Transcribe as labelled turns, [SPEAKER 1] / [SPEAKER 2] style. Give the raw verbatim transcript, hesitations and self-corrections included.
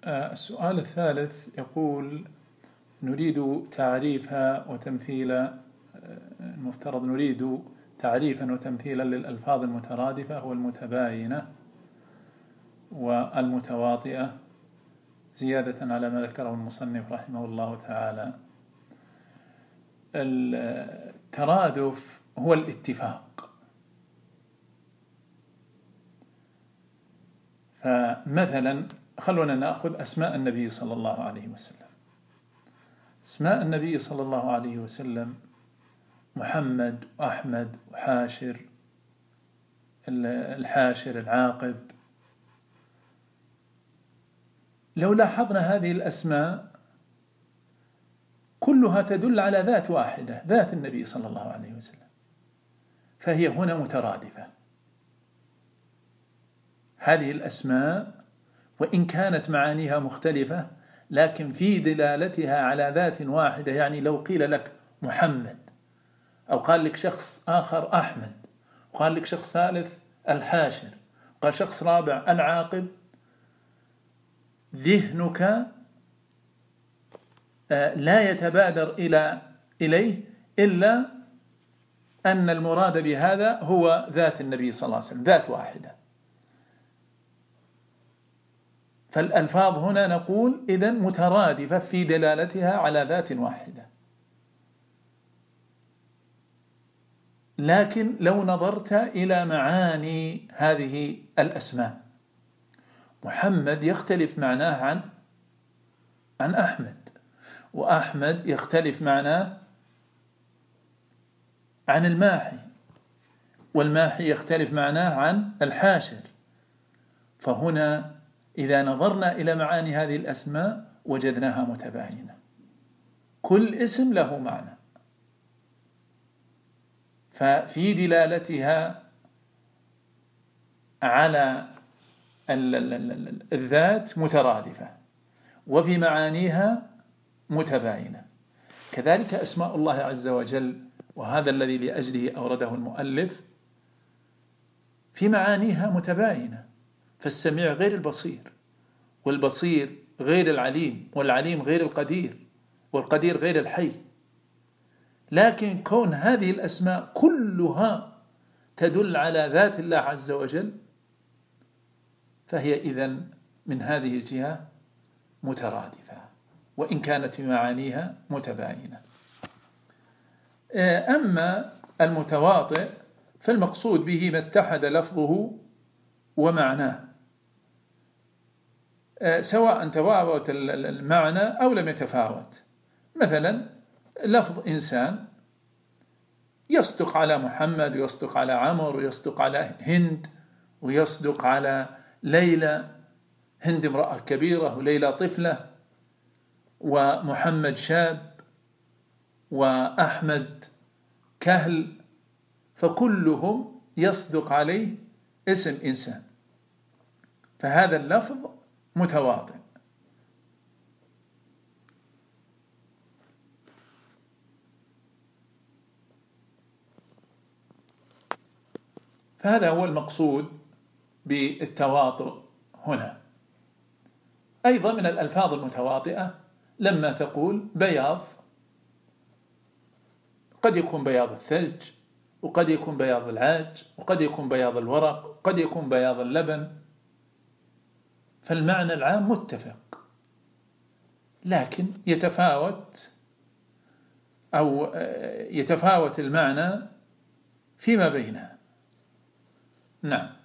[SPEAKER 1] السؤال الثالث يقول: نريد تعريفا وتمثيلا، المفترض نريد تعريفا وتمثيلا للألفاظ المترادفة والمتباينة والمتواطئة، زيادة على ما ذكره المصنف رحمه الله تعالى. الترادف هو الاتفاق. فمثلا خلونا نأخذ أسماء النبي صلى الله عليه وسلم. أسماء النبي صلى الله عليه وسلم محمد وأحمد وحاشر، الحاشر، العاقب. لو لاحظنا هذه الأسماء كلها تدل على ذات واحدة، ذات النبي صلى الله عليه وسلم، فهي هنا مترادفة. هذه الأسماء وإن كانت معانيها مختلفة لكن في دلالتها على ذات واحدة. يعني لو قيل لك محمد، أو قال لك شخص آخر أحمد، وقال لك شخص ثالث الحاشر، وقال شخص رابع العاقب، ذهنك لا يتبادر إلى إليه إلا أن المراد بهذا هو ذات النبي صلى الله عليه وسلم، ذات واحدة. فالألفاظ هنا نقول إذن مترادفة في دلالتها على ذات واحدة. لكن لو نظرت إلى معاني هذه الأسماء، محمد يختلف معناه عن عن أحمد، وأحمد يختلف معناه عن الماحي، والماحي يختلف معناه عن الحاشر. فهنا إذا نظرنا إلى معاني هذه الأسماء وجدناها متباينة، كل اسم له معنى، ففي دلالتها على الذات مترادفة، وفي معانيها متباينة. كذلك أسماء الله عز وجل، وهذا الذي لأجله أورده المؤلف، في معانيها متباينة. فالسميع غير البصير، والبصير غير العليم، والعليم غير القدير، والقدير غير الحي. لكن كون هذه الأسماء كلها تدل على ذات الله عز وجل، فهي إذن من هذه الجهة مترادفة، وإن كانت في معانيها متباينة. أما المتواطئ فالمقصود به ما اتحد لفظه ومعناه، سواء تفاوت المعنى أو لم يتفاوت. مثلا لفظ إنسان يصدق على محمد، ويصدق على عمر، ويصدق على هند، ويصدق على ليلى. هند امرأة كبيرة وليلى طفلة، ومحمد شاب، وأحمد كهل، فكلهم يصدق عليه اسم إنسان، فهذا اللفظ متواطئ. فهذا هو المقصود بالتواطؤ هنا. أيضا من الألفاظ المتواطئة لما تقول بياض، قد يكون بياض الثلج، وقد يكون بياض العاج، وقد يكون بياض الورق، قد يكون بياض اللبن. فالمعنى العام متفق، لكن يتفاوت أو يتفاوت المعنى فيما بينها. نعم.